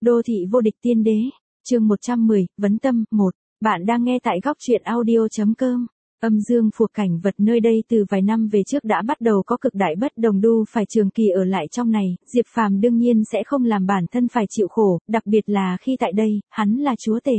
Đô thị vô địch tiên đế, chương 110, vấn tâm, 1. Bạn đang nghe tại góc truyện audio.com. Âm dương phù cảnh vật nơi đây từ vài năm về trước đã bắt đầu có cực đại bất đồng, đu phải trường kỳ ở lại trong này, Diệp Phàm đương nhiên sẽ không làm bản thân phải chịu khổ, đặc biệt là khi tại đây, hắn là chúa tể.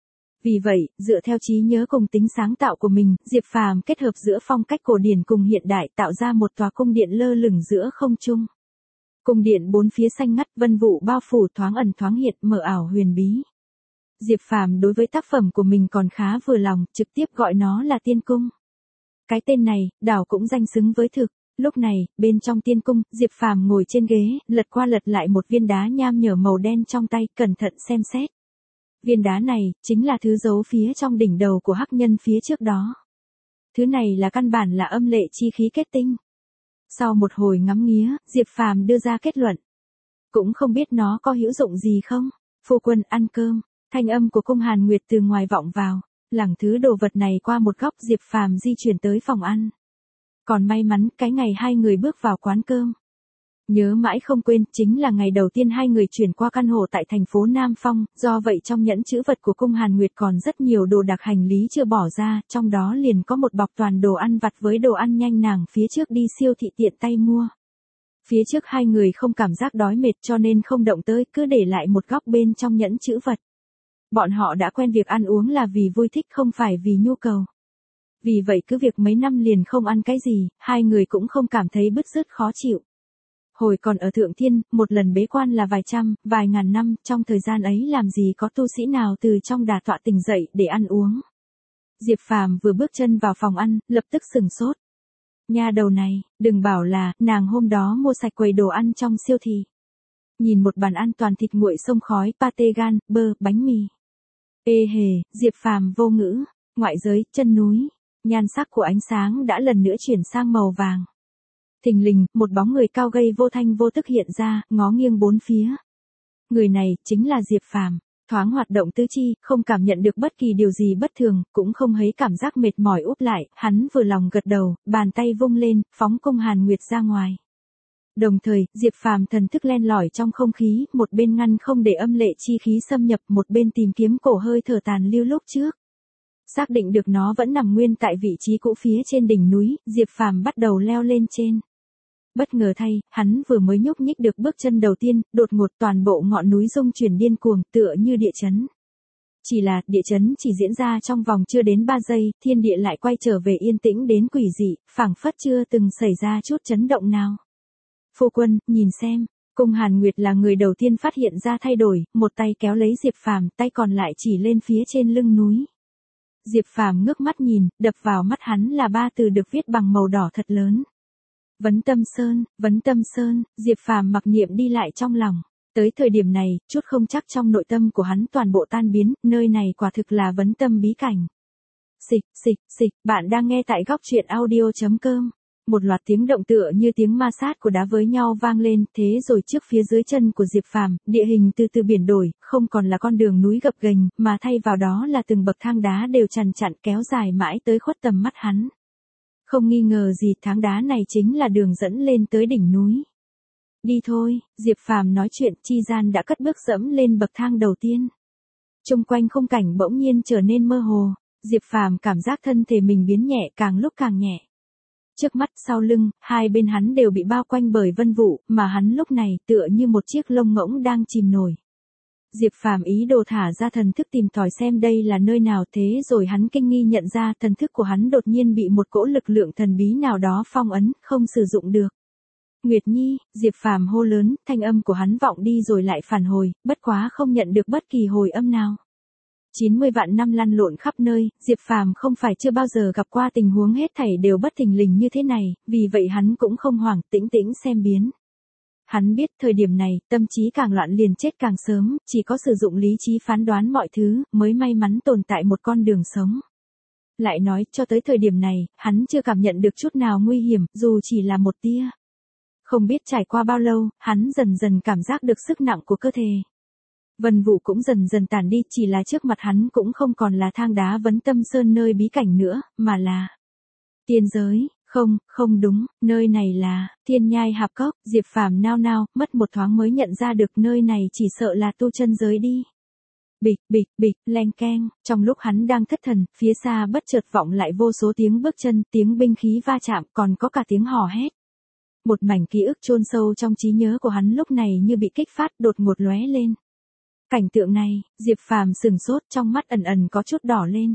Vì vậy, dựa theo trí nhớ cùng tính sáng tạo của mình, Diệp Phàm kết hợp giữa phong cách cổ điển cùng hiện đại tạo ra một tòa cung điện lơ lửng giữa không trung. Cung điện bốn phía xanh ngắt, vân vụ bao phủ, thoáng ẩn thoáng hiện, mờ ảo huyền bí. Diệp Phàm đối với tác phẩm của mình còn khá vừa lòng, trực tiếp gọi nó là tiên cung. Cái tên này, đảo cũng danh xứng với thực. Lúc này, bên trong tiên cung, Diệp Phàm ngồi trên ghế, lật qua lật lại một viên đá nham nhở màu đen trong tay, cẩn thận xem xét. Viên đá này, chính là thứ giấu phía trong đỉnh đầu của hắc nhân phía trước đó. Thứ này là căn bản là âm lệ chi khí kết tinh. Sau một hồi ngắm nghía, Diệp Phàm đưa ra kết luận. Cũng không biết nó có hữu dụng gì không? Phu quân ăn cơm, thanh âm của Cung Hàn Nguyệt từ ngoài vọng vào, lẳng thứ đồ vật này qua một góc, Diệp Phàm di chuyển tới phòng ăn. Còn may mắn, cái ngày hai người bước vào quán cơm. Nhớ mãi không quên, chính là ngày đầu tiên hai người chuyển qua căn hộ tại thành phố Nam Phong, do vậy trong nhẫn trữ vật của Cung Hàn Nguyệt còn rất nhiều đồ đạc hành lý chưa bỏ ra, trong đó liền có một bọc toàn đồ ăn vặt với đồ ăn nhanh nàng phía trước đi siêu thị tiện tay mua. Phía trước hai người không cảm giác đói mệt cho nên không động tới, cứ để lại một góc bên trong nhẫn trữ vật. Bọn họ đã quen việc ăn uống là vì vui thích không phải vì nhu cầu. Vì vậy cứ việc mấy năm liền không ăn cái gì, hai người cũng không cảm thấy bứt rứt khó chịu. Hồi còn ở Thượng Thiên, một lần bế quan là vài trăm, vài ngàn năm, trong thời gian ấy làm gì có tu sĩ nào từ trong đà tọa tỉnh dậy để ăn uống. Diệp Phàm vừa bước chân vào phòng ăn, lập tức sừng sốt. Nha đầu này, đừng bảo là, nàng hôm đó mua sạch quầy đồ ăn trong siêu thị. Nhìn một bàn ăn toàn thịt nguội xông khói, pate gan, bơ, bánh mì. Ê hề, Diệp Phàm vô ngữ, ngoại giới, chân núi, nhan sắc của ánh sáng đã lần nữa chuyển sang màu vàng. Thình lình, một bóng người cao gầy vô thanh vô tức hiện ra, ngó nghiêng bốn phía. Người này, chính là Diệp Phàm, thoáng hoạt động tứ chi, không cảm nhận được bất kỳ điều gì bất thường, cũng không thấy cảm giác mệt mỏi úp lại, hắn vừa lòng gật đầu, bàn tay vung lên, phóng Cung Hàn Nguyệt ra ngoài. Đồng thời, Diệp Phàm thần thức len lỏi trong không khí, một bên ngăn không để âm lệ chi khí xâm nhập, một bên tìm kiếm cổ hơi thở tàn lưu lúc trước. Xác định được nó vẫn nằm nguyên tại vị trí cũ phía trên đỉnh núi, Diệp Phàm bắt đầu leo lên trên. Bất ngờ thay, hắn vừa mới nhúc nhích được bước chân đầu tiên, đột ngột toàn bộ ngọn núi rung chuyển điên cuồng, tựa như địa chấn. Chỉ là, địa chấn chỉ diễn ra trong vòng chưa đến 3 giây, thiên địa lại quay trở về yên tĩnh đến quỷ dị, phảng phất chưa từng xảy ra chút chấn động nào. Phu quân, nhìn xem, Cung Hàn Nguyệt là người đầu tiên phát hiện ra thay đổi, một tay kéo lấy Diệp Phàm, tay còn lại chỉ lên phía trên lưng núi. Diệp Phàm ngước mắt nhìn, đập vào mắt hắn là 3 từ được viết bằng màu đỏ thật lớn. Vấn tâm sơn, Diệp Phàm mặc niệm đi lại trong lòng. Tới thời điểm này, chút không chắc trong nội tâm của hắn toàn bộ tan biến, nơi này quả thực là vấn tâm bí cảnh. Xịch, bạn đang nghe tại góc truyện audio.com. Một loạt tiếng động tựa như tiếng ma sát của đá với nhau vang lên, thế rồi trước phía dưới chân của Diệp Phàm, địa hình từ từ biển đổi, không còn là con đường núi gập ghềnh, mà thay vào đó là từng bậc thang đá đều chằn chặn kéo dài mãi tới khuất tầm mắt hắn. Không nghi ngờ gì, thang đá này chính là đường dẫn lên tới đỉnh núi. Đi thôi, Diệp Phàm nói chuyện, chi gian đã cất bước dẫm lên bậc thang đầu tiên. Xung quanh khung cảnh bỗng nhiên trở nên mơ hồ, Diệp Phàm cảm giác thân thể mình biến nhẹ, càng lúc càng nhẹ. Trước mắt, sau lưng, hai bên hắn đều bị bao quanh bởi vân vụ, mà hắn lúc này tựa như một chiếc lông ngỗng đang chìm nổi. Diệp Phàm ý đồ thả ra thần thức tìm tòi xem đây là nơi nào, thế rồi hắn kinh nghi nhận ra thần thức của hắn đột nhiên bị một cỗ lực lượng thần bí nào đó phong ấn, không sử dụng được. Nguyệt Nhi, Diệp Phàm hô lớn, thanh âm của hắn vọng đi rồi lại phản hồi, bất quá không nhận được bất kỳ hồi âm nào. 90 vạn năm lăn lộn khắp nơi, Diệp Phàm không phải chưa bao giờ gặp qua tình huống hết thảy đều bất thình lình như thế này, vì vậy hắn cũng không hoảng, tĩnh tĩnh xem biến. Hắn biết thời điểm này, tâm trí càng loạn liền chết càng sớm, chỉ có sử dụng lý trí phán đoán mọi thứ, mới may mắn tồn tại một con đường sống. Lại nói, cho tới thời điểm này, hắn chưa cảm nhận được chút nào nguy hiểm, dù chỉ là một tia. Không biết trải qua bao lâu, hắn dần dần cảm giác được sức nặng của cơ thể. Vân vụ cũng dần dần tản đi, chỉ là trước mặt hắn cũng không còn là thang đá vấn tâm sơn nơi bí cảnh nữa, mà là tiên giới. Không, không đúng, nơi này là Thiên Nhai Hạp Cốc. Diệp Phàm nao nao, mất một thoáng mới nhận ra được nơi này chỉ sợ là tu chân giới đi. Bịch bịch bịch, leng keng, trong lúc hắn đang thất thần, phía xa bất chợt vọng lại vô số tiếng bước chân, tiếng binh khí va chạm, còn có cả tiếng hò hét. Một mảnh ký ức chôn sâu trong trí nhớ của hắn lúc này như bị kích phát đột ngột lóe lên. Cảnh tượng này, Diệp Phàm sửng sốt, trong mắt ẩn ẩn có chút đỏ lên.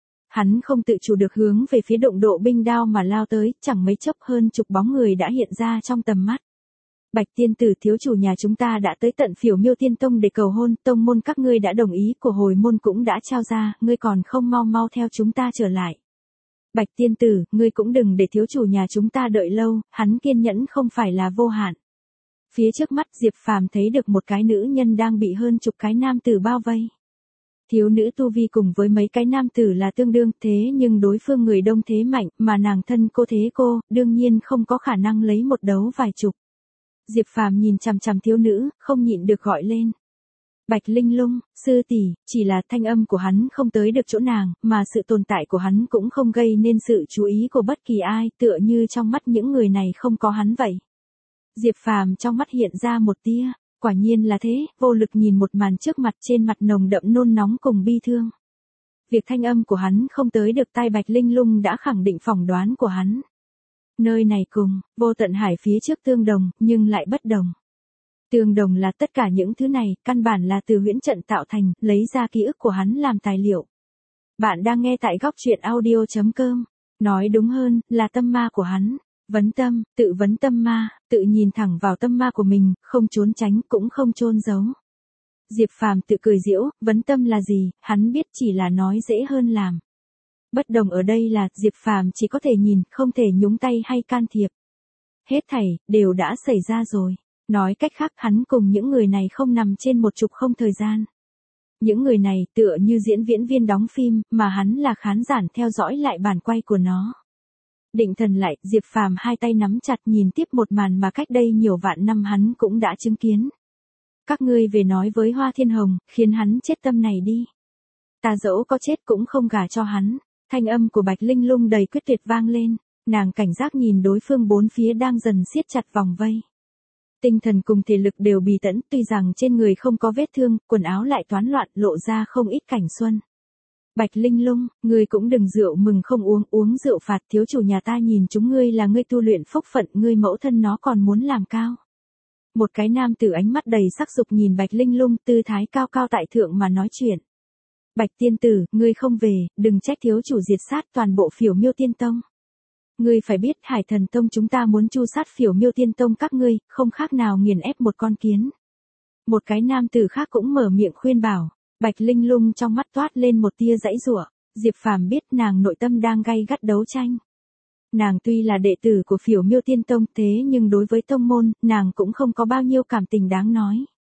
Hắn không tự chủ được hướng về phía động độ binh đao mà lao tới, chẳng mấy chốc hơn chục bóng người đã hiện ra trong tầm mắt. Bạch tiên tử, thiếu chủ nhà chúng ta đã tới tận Phiểu Miêu Tiên Tông để cầu hôn, tông môn các ngươi đã đồng ý, của hồi môn cũng đã trao ra, ngươi còn không mau mau theo chúng ta trở lại. Bạch tiên tử, ngươi cũng đừng để thiếu chủ nhà chúng ta đợi lâu, hắn kiên nhẫn không phải là vô hạn. Phía trước mắt Diệp Phàm thấy được một cái nữ nhân đang bị hơn chục cái nam tử bao vây. Thiếu nữ tu vi cùng với mấy cái nam tử là tương đương, thế nhưng đối phương người đông thế mạnh, mà nàng thân cô thế cô, đương nhiên không có khả năng lấy một đấu vài chục. Diệp Phàm nhìn chằm chằm thiếu nữ, không nhịn được gọi lên. Bạch Linh Lung, sư tỷ, chỉ là thanh âm của hắn không tới được chỗ nàng, mà sự tồn tại của hắn cũng không gây nên sự chú ý của bất kỳ ai, tựa như trong mắt những người này không có hắn vậy. Diệp Phàm trong mắt hiện ra một tia, quả nhiên là thế, vô lực nhìn một màn trước mặt, trên mặt nồng đậm nôn nóng cùng bi thương. Việc thanh âm của hắn không tới được tai Bạch Linh Lung đã khẳng định phỏng đoán của hắn. Nơi này cùng, vô tận hải phía trước tương đồng, nhưng lại bất đồng. Tương đồng là tất cả những thứ này, căn bản là từ huyễn trận tạo thành, lấy ra ký ức của hắn làm tài liệu. Bạn đang nghe tại góc truyện audio.com. Nói đúng hơn, là tâm ma của hắn. Vấn tâm, tự vấn tâm ma, tự nhìn thẳng vào tâm ma của mình, không trốn tránh, cũng không chôn giấu. Diệp Phàm tự cười giễu, vấn tâm là gì, hắn biết chỉ là nói dễ hơn làm. Bất đồng ở đây là, Diệp Phàm chỉ có thể nhìn, không thể nhúng tay hay can thiệp. Hết thảy, đều đã xảy ra rồi. Nói cách khác, hắn cùng những người này không nằm trên một trục không thời gian. Những người này tựa như diễn viễn viên đóng phim, mà hắn là khán giả theo dõi lại bản quay của nó. Định thần lại, Diệp Phàm hai tay nắm chặt nhìn tiếp một màn mà cách đây nhiều vạn năm hắn cũng đã chứng kiến. Các ngươi về nói với Hoa Thiên Hồng, khiến hắn chết tâm này đi. Ta dẫu có chết cũng không gả cho hắn. Thanh âm của Bạch Linh Lung đầy quyết tuyệt vang lên, nàng cảnh giác nhìn đối phương bốn phía đang dần siết chặt vòng vây. Tinh thần cùng thể lực đều bì tẫn, tuy rằng trên người không có vết thương, quần áo lại toán loạn, lộ ra không ít cảnh xuân. Bạch Linh Lung, ngươi cũng đừng rượu mừng không uống, uống rượu phạt, thiếu chủ nhà ta nhìn chúng ngươi là ngươi tu luyện phúc phận, ngươi mẫu thân nó còn muốn làm cao. Một cái nam tử ánh mắt đầy sắc dục nhìn Bạch Linh Lung, tư thái cao cao tại thượng mà nói chuyện. Bạch tiên tử, ngươi không về, đừng trách thiếu chủ diệt sát toàn bộ Phiểu Miêu Tiên Tông. Ngươi phải biết Hải Thần Tông chúng ta muốn tru sát Phiểu Miêu Tiên Tông các ngươi, không khác nào nghiền ép một con kiến. Một cái nam tử khác cũng mở miệng khuyên bảo. Bạch Linh Lung trong mắt toát lên một tia giãy giụa. Diệp Phàm biết nàng nội tâm đang gay gắt đấu tranh. Nàng tuy là đệ tử của Phiểu Miêu Tiên Tông, thế nhưng đối với tông môn, nàng cũng không có bao nhiêu cảm tình đáng nói.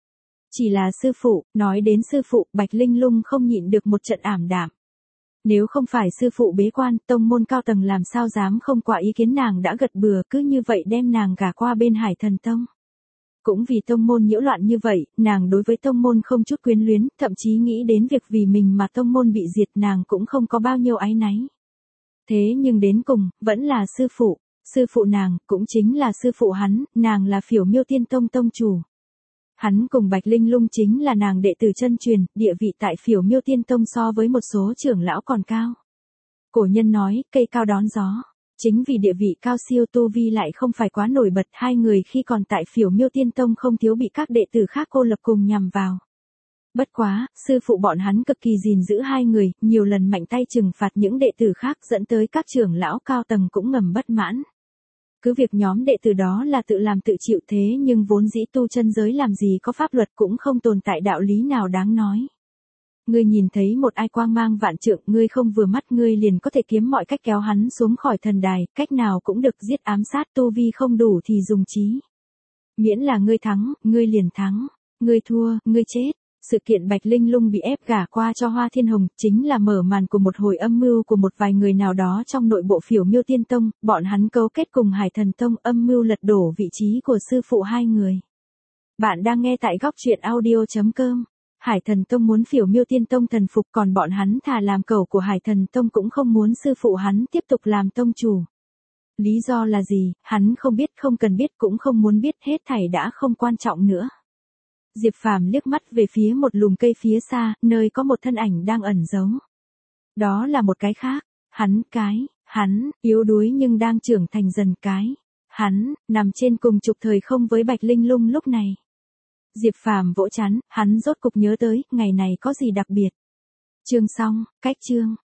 Chỉ là sư phụ, nói đến sư phụ, Bạch Linh Lung không nhịn được một trận ảm đạm. Nếu không phải sư phụ bế quan, tông môn cao tầng làm sao dám không qua ý kiến nàng đã gật bừa, cứ như vậy đem nàng gả qua bên Hải Thần Tông. Cũng vì tông môn nhiễu loạn như vậy, nàng đối với tông môn không chút quyến luyến, thậm chí nghĩ đến việc vì mình mà tông môn bị diệt nàng cũng không có bao nhiêu áy náy. Thế nhưng đến cùng, vẫn là sư phụ nàng, cũng chính là sư phụ hắn, nàng là Phiểu Miêu Tiên Tông tông chủ. Hắn cùng Bạch Linh Lung chính là nàng đệ tử chân truyền, địa vị tại Phiểu Miêu Tiên Tông so với một số trưởng lão còn cao. Cổ nhân nói, cây cao đón gió. Chính vì địa vị cao siêu tu vi lại không phải quá nổi bật, hai người khi còn tại Phiểu Miêu Tiên Tông không thiếu bị các đệ tử khác cô lập cùng nhằm vào. Bất quá, sư phụ bọn hắn cực kỳ gìn giữ hai người, nhiều lần mạnh tay trừng phạt những đệ tử khác dẫn tới các trưởng lão cao tầng cũng ngầm bất mãn. Cứ việc nhóm đệ tử đó là tự làm tự chịu thế nhưng vốn dĩ tu chân giới làm gì có pháp luật cũng không tồn tại đạo lý nào đáng nói. Ngươi nhìn thấy một ai quang mang vạn trượng, ngươi không vừa mắt ngươi liền có thể kiếm mọi cách kéo hắn xuống khỏi thần đài, cách nào cũng được, giết ám sát, tu vi không đủ thì dùng trí. Miễn là ngươi thắng, ngươi liền thắng, ngươi thua, ngươi chết. Sự kiện Bạch Linh Lung bị ép gả qua cho Hoa Thiên Hồng chính là mở màn của một hồi âm mưu của một vài người nào đó trong nội bộ Phiểu Miêu Tiên Tông, bọn hắn cấu kết cùng Hải Thần Tông âm mưu lật đổ vị trí của sư phụ hai người. Bạn đang nghe tại góc truyện audio.com. Hải Thần Tông muốn Phiểu Miêu Tiên Tông thần phục, còn bọn hắn thà làm cẩu của Hải Thần Tông cũng không muốn sư phụ hắn tiếp tục làm tông chủ. Lý do là gì, hắn không biết, không cần biết, cũng không muốn biết, hết thảy đã không quan trọng nữa. Diệp Phàm liếc mắt về phía một lùm cây phía xa, nơi có một thân ảnh đang ẩn giấu. Đó là một cái khác, hắn, yếu đuối nhưng đang trưởng thành dần hắn, nằm trên cùng trục thời không với Bạch Linh Lung lúc này. Diệp Phàm vỗ chán, hắn rốt cục nhớ tới, ngày này có gì đặc biệt. Chương xong, cách chương.